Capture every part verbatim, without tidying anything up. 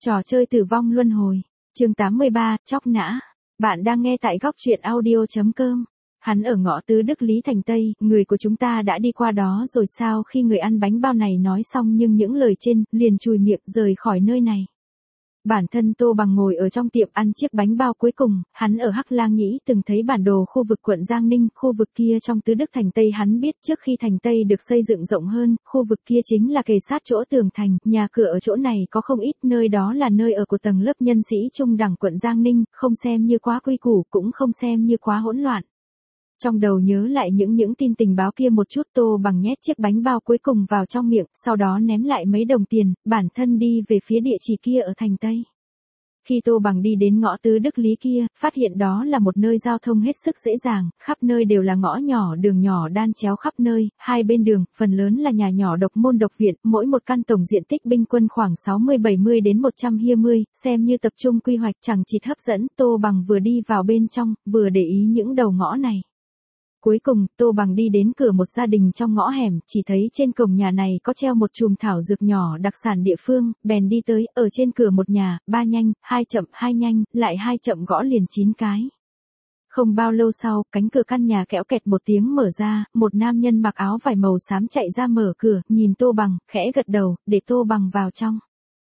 Trò chơi tử vong luân hồi. Chương tám mươi ba, chóc nã. Bạn đang nghe tại góc truyện audio.com. Hắn ở ngõ Tứ Đức Lý Thành Tây, người của chúng ta đã đi qua đó rồi sao? Khi người ăn bánh bao này nói xong nhưng những lời trên, liền chùi miệng rời khỏi nơi này. Bản thân Tô Bằng ngồi ở trong tiệm ăn chiếc bánh bao cuối cùng, hắn ở Hắc Lang Nhĩ từng thấy bản đồ khu vực quận Giang Ninh, khu vực kia trong Tứ Đức Thành Tây hắn biết trước khi Thành Tây được xây dựng rộng hơn, khu vực kia chính là kề sát chỗ tường thành, nhà cửa ở chỗ này có không ít, nơi đó là nơi ở của tầng lớp nhân sĩ trung đẳng quận Giang Ninh, không xem như quá quy củ, cũng không xem như quá hỗn loạn. Trong đầu nhớ lại những những tin tình báo kia một chút, Tô Bằng nhét chiếc bánh bao cuối cùng vào trong miệng, sau đó ném lại mấy đồng tiền, bản thân đi về phía địa chỉ kia ở Thành Tây. Khi Tô Bằng đi đến ngõ Tứ Đức Lý kia, phát hiện đó là một nơi giao thông hết sức dễ dàng, khắp nơi đều là ngõ nhỏ, đường nhỏ đan chéo khắp nơi, hai bên đường, phần lớn là nhà nhỏ độc môn độc viện, mỗi một căn tổng diện tích bình quân khoảng sáu mươi bảy mươi đến một trăm hai mươi, xem như tập trung quy hoạch chẳng chịt hấp dẫn. Tô Bằng vừa đi vào bên trong, vừa để ý những đầu ngõ này. Cuối cùng, Tô Bằng đi đến cửa một gia đình trong ngõ hẻm, chỉ thấy trên cổng nhà này có treo một chùm thảo dược nhỏ đặc sản địa phương, bèn đi tới, ở trên cửa một nhà, ba nhanh, hai chậm, hai nhanh, lại hai chậm gõ liền chín cái. Không bao lâu sau, cánh cửa căn nhà kẽo kẹt một tiếng mở ra, một nam nhân mặc áo vải màu xám chạy ra mở cửa, nhìn Tô Bằng, khẽ gật đầu, để Tô Bằng vào trong.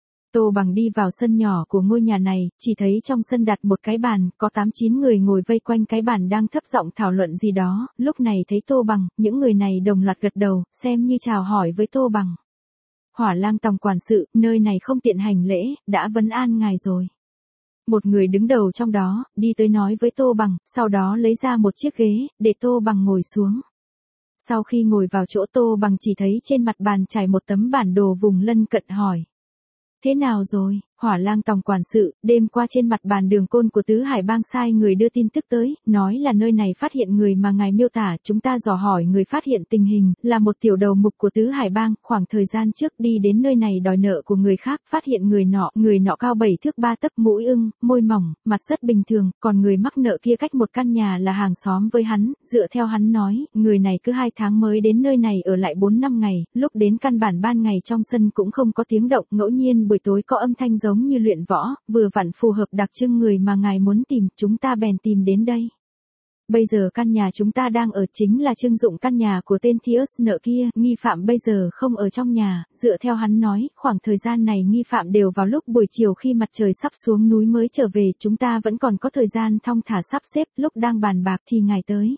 Tô Bằng đi vào sân nhỏ của ngôi nhà này, chỉ thấy trong sân đặt một cái bàn, có tám chín người ngồi vây quanh cái bàn đang thấp giọng thảo luận gì đó, lúc này thấy Tô Bằng, những người này đồng loạt gật đầu, xem như chào hỏi với Tô Bằng. Hỏa Lang Tòng quản sự, nơi này không tiện hành lễ, đã vấn an ngài rồi. Một người đứng đầu trong đó, đi tới nói với Tô Bằng, sau đó lấy ra một chiếc ghế, để Tô Bằng ngồi xuống. Sau khi ngồi vào chỗ, Tô Bằng chỉ thấy trên mặt bàn trải một tấm bản đồ vùng lân cận, hỏi. Thế nào rồi? Hỏa Lang Tòng quản sự, đêm qua trên mặt bàn Đường Côn của Tứ Hải Bang sai người đưa tin tức tới, nói là nơi này phát hiện người mà ngài miêu tả, chúng ta dò hỏi người phát hiện tình hình, là một tiểu đầu mục của Tứ Hải Bang, khoảng thời gian trước đi đến nơi này đòi nợ của người khác, phát hiện người nọ, người nọ cao bảy thước ba tấc, mũi ưng, môi mỏng, mặt rất bình thường, còn người mắc nợ kia cách một căn nhà là hàng xóm với hắn, dựa theo hắn nói, người này cứ hai tháng mới đến nơi này ở lại bốn năm ngày, lúc đến căn bản ban ngày trong sân cũng không có tiếng động, ngẫu nhiên buổi tối có âm thanh giống như luyện võ, vừa vặn phù hợp đặc trưng người mà ngài muốn tìm, chúng ta bèn tìm đến đây. Bây giờ căn nhà chúng ta đang ở chính là trưng dụng căn nhà của tên Thius nợ kia, nghi phạm bây giờ không ở trong nhà, dựa theo hắn nói, khoảng thời gian này nghi phạm đều vào lúc buổi chiều khi mặt trời sắp xuống núi mới trở về, chúng ta vẫn còn có thời gian thong thả sắp xếp, lúc đang bàn bạc thì ngài tới.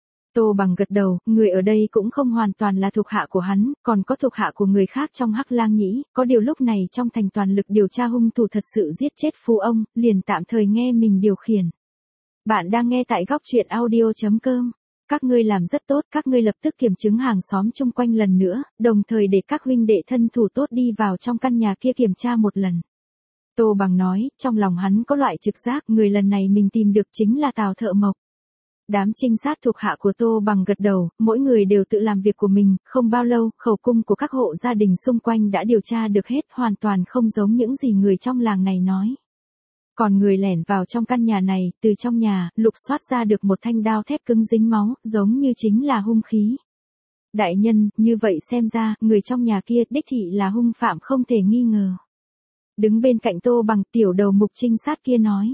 Tô Bằng gật đầu, người ở đây cũng không hoàn toàn là thuộc hạ của hắn, còn có thuộc hạ của người khác trong Hắc Lang Nhĩ, có điều lúc này trong thành toàn lực điều tra hung thủ thật sự giết chết phu ông, liền tạm thời nghe mình điều khiển. Bạn đang nghe tại góc truyện audio.com. Các ngươi làm rất tốt, các ngươi lập tức kiểm chứng hàng xóm chung quanh lần nữa, đồng thời để các huynh đệ thân thủ tốt đi vào trong căn nhà kia kiểm tra một lần. Tô Bằng nói, trong lòng hắn có loại trực giác, người lần này mình tìm được chính là Tào Thợ Mộc. Đám trinh sát thuộc hạ của Tô Bằng gật đầu, mỗi người đều tự làm việc của mình, không bao lâu, khẩu cung của các hộ gia đình xung quanh đã điều tra được hết, hoàn toàn không giống những gì người trong làng này nói. Còn người lẻn vào trong căn nhà này, từ trong nhà, lục soát ra được một thanh đao thép cứng dính máu, giống như chính là hung khí. Đại nhân, như vậy xem ra, người trong nhà kia đích thị là hung phạm không thể nghi ngờ. Đứng bên cạnh Tô Bằng, tiểu đầu mục trinh sát kia nói.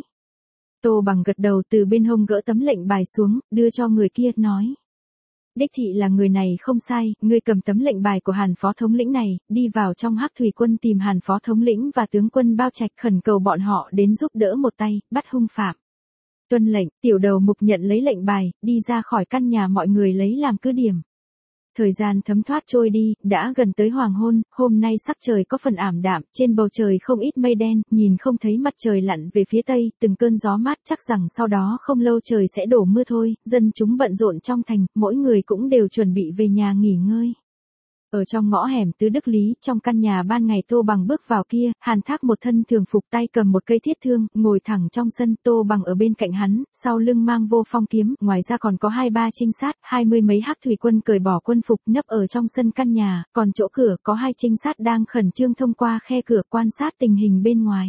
Tô Bằng gật đầu, từ bên hông gỡ tấm lệnh bài xuống, đưa cho người kia, nói. Đích thị là người này không sai, ngươi cầm tấm lệnh bài của Hàn phó thống lĩnh này, đi vào trong Hắc Thủy quân tìm Hàn phó thống lĩnh và tướng quân Bao Trạch, khẩn cầu bọn họ đến giúp đỡ một tay, bắt hung phạm. Tuân lệnh, tiểu đầu mục nhận lấy lệnh bài, đi ra khỏi căn nhà, mọi người lấy làm cứ điểm. Thời gian thấm thoát trôi đi, đã gần tới hoàng hôn, hôm nay sắc trời có phần ảm đạm, trên bầu trời không ít mây đen, nhìn không thấy mặt trời lặn về phía tây, từng cơn gió mát, chắc rằng sau đó không lâu trời sẽ đổ mưa thôi, dân chúng bận rộn trong thành, mỗi người cũng đều chuẩn bị về nhà nghỉ ngơi. Ở trong ngõ hẻm Tứ Đức Lý, trong căn nhà ban ngày Tô Bằng bước vào kia, Hàn Thác một thân thường phục, tay cầm một cây thiết thương, ngồi thẳng trong sân, Tô Bằng ở bên cạnh hắn, sau lưng mang vô phong kiếm, ngoài ra còn có hai ba trinh sát, hai mươi mấy Hắc Thủy quân cởi bỏ quân phục, nấp ở trong sân căn nhà, còn chỗ cửa có hai trinh sát đang khẩn trương thông qua khe cửa quan sát tình hình bên ngoài.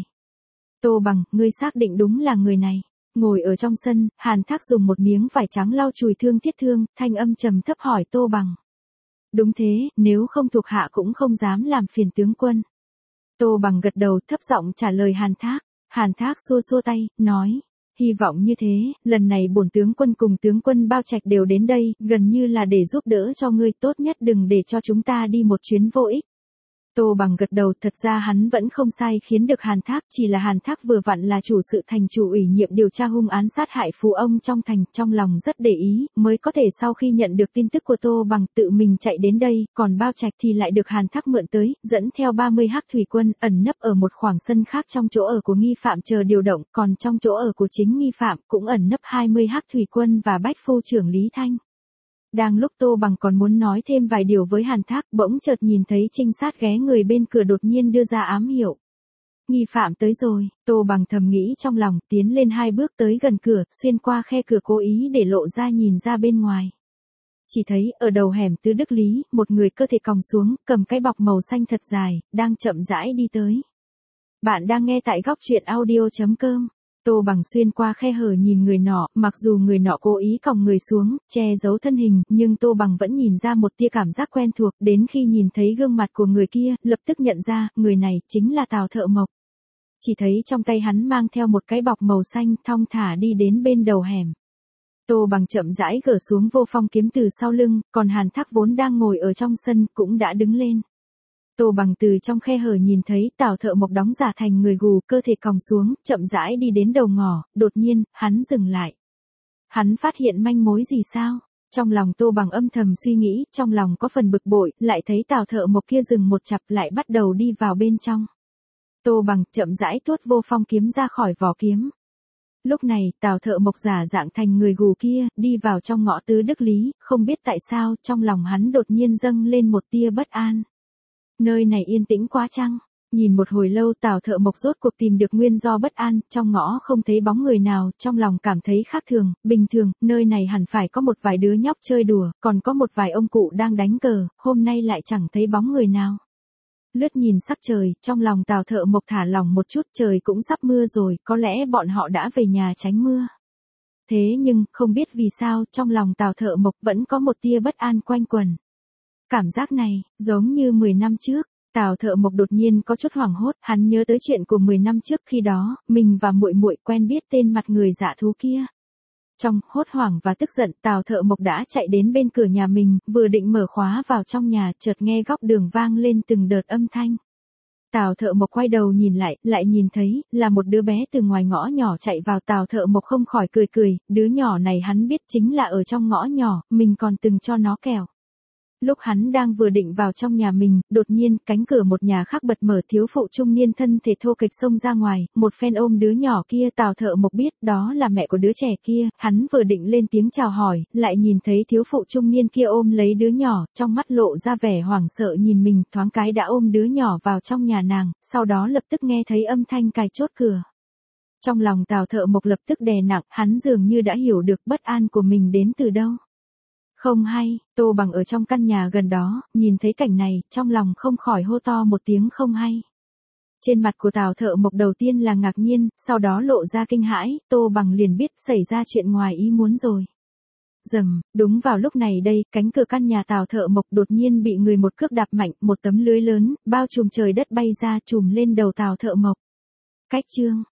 Tô Bằng, ngươi xác định đúng là người này. Ngồi ở trong sân, Hàn Thác dùng một miếng vải trắng lau chùi thương thiết thương, thanh âm trầm thấp hỏi Tô Bằng. Đúng thế, nếu không thuộc hạ cũng không dám làm phiền tướng quân. Tô Bằng gật đầu thấp giọng trả lời Hàn Thác. Hàn Thác xua xua tay, nói. Hy vọng như thế, lần này bổn tướng quân cùng tướng quân Bao Trạch đều đến đây, gần như là để giúp đỡ cho ngươi, tốt nhất đừng để cho chúng ta đi một chuyến vô ích. Tô Bằng gật đầu, thật ra hắn vẫn không sai khiến được Hàn Thác, chỉ là Hàn Thác vừa vặn là chủ sự thành chủ ủy nhiệm điều tra hung án sát hại phú ông trong thành, trong lòng rất để ý, mới có thể sau khi nhận được tin tức của Tô Bằng tự mình chạy đến đây, còn Bao Trạch thì lại được Hàn Thác mượn tới, dẫn theo ba mươi hắc thủy quân, ẩn nấp ở một khoảng sân khác trong chỗ ở của nghi phạm chờ điều động, còn trong chỗ ở của chính nghi phạm cũng ẩn nấp hai mươi hắc thủy quân và bách phu trưởng Lý Thanh. Đang lúc Tô Bằng còn muốn nói thêm vài điều với Hàn Thác, bỗng chợt nhìn thấy trinh sát ghé người bên cửa đột nhiên đưa ra ám hiệu. Nghi phạm tới rồi, Tô Bằng thầm nghĩ trong lòng, tiến lên hai bước tới gần cửa, xuyên qua khe cửa cố ý để lộ ra nhìn ra bên ngoài. Chỉ thấy, ở đầu hẻm Tứ Đức Lý, một người cơ thể còng xuống, cầm cái bọc màu xanh thật dài, đang chậm rãi đi tới. Bạn đang nghe tại góc truyện audio chấm com. Tô Bằng xuyên qua khe hở nhìn người nọ, mặc dù người nọ cố ý còng người xuống, che giấu thân hình, nhưng Tô Bằng vẫn nhìn ra một tia cảm giác quen thuộc, đến khi nhìn thấy gương mặt của người kia, lập tức nhận ra, người này, chính là Tào Thợ Mộc. Chỉ thấy trong tay hắn mang theo một cái bọc màu xanh, thong thả đi đến bên đầu hẻm. Tô Bằng chậm rãi gỡ xuống vô phong kiếm từ sau lưng, còn Hàn Thác vốn đang ngồi ở trong sân, cũng đã đứng lên. Tô Bằng từ trong khe hở nhìn thấy Tào Thợ Mộc đóng giả thành người gù, cơ thể còng xuống, chậm rãi đi đến đầu ngõ, đột nhiên, hắn dừng lại. Hắn phát hiện manh mối gì sao? Trong lòng Tô Bằng âm thầm suy nghĩ, trong lòng có phần bực bội, lại thấy Tào Thợ Mộc kia dừng một chặp lại bắt đầu đi vào bên trong. Tô Bằng chậm rãi tuốt vô phong kiếm ra khỏi vỏ kiếm. Lúc này, Tào Thợ Mộc giả dạng thành người gù kia, đi vào trong ngõ Tứ Đức Lý, không biết tại sao, trong lòng hắn đột nhiên dâng lên một tia bất an. Nơi này yên tĩnh quá chăng? Nhìn một hồi lâu Tào Thợ Mộc rốt cuộc tìm được nguyên do bất an, trong ngõ không thấy bóng người nào, trong lòng cảm thấy khác thường, bình thường, nơi này hẳn phải có một vài đứa nhóc chơi đùa, còn có một vài ông cụ đang đánh cờ, hôm nay lại chẳng thấy bóng người nào. Lướt nhìn sắc trời, trong lòng Tào Thợ Mộc thả lòng một chút, trời cũng sắp mưa rồi, có lẽ bọn họ đã về nhà tránh mưa. Thế nhưng, không biết vì sao, trong lòng Tào Thợ Mộc vẫn có một tia bất an quanh quẩn. Cảm giác này, giống như mười năm trước, Tào Thợ Mộc đột nhiên có chút hoảng hốt, hắn nhớ tới chuyện của mười năm trước khi đó, mình và muội muội quen biết tên mặt người dạ thú kia. Trong hốt hoảng và tức giận, Tào Thợ Mộc đã chạy đến bên cửa nhà mình, vừa định mở khóa vào trong nhà, chợt nghe góc đường vang lên từng đợt âm thanh. Tào Thợ Mộc quay đầu nhìn lại, lại nhìn thấy, là một đứa bé từ ngoài ngõ nhỏ chạy vào. Tào Thợ Mộc không khỏi cười cười, đứa nhỏ này hắn biết chính là ở trong ngõ nhỏ, mình còn từng cho nó kẹo. Lúc hắn đang vừa định vào trong nhà mình, đột nhiên, cánh cửa một nhà khác bật mở, thiếu phụ trung niên thân thể thô kệch xông ra ngoài, một phen ôm đứa nhỏ kia. Tào Thợ Mộc biết, đó là mẹ của đứa trẻ kia, hắn vừa định lên tiếng chào hỏi, lại nhìn thấy thiếu phụ trung niên kia ôm lấy đứa nhỏ, trong mắt lộ ra vẻ hoảng sợ nhìn mình, thoáng cái đã ôm đứa nhỏ vào trong nhà nàng, sau đó lập tức nghe thấy âm thanh cài chốt cửa. Trong lòng Tào Thợ Mộc lập tức đè nặng, hắn dường như đã hiểu được bất an của mình đến từ đâu. Không hay, Tô Bằng ở trong căn nhà gần đó, nhìn thấy cảnh này, trong lòng không khỏi hô to một tiếng không hay. Trên mặt của Tào Thợ Mộc đầu tiên là ngạc nhiên, sau đó lộ ra kinh hãi, Tô Bằng liền biết xảy ra chuyện ngoài ý muốn rồi. Rầm, đúng vào lúc này đây, cánh cửa căn nhà Tào Thợ Mộc đột nhiên bị người một cước đạp mạnh, một tấm lưới lớn, bao trùm trời đất bay ra, trùm lên đầu Tào Thợ Mộc. Cách chương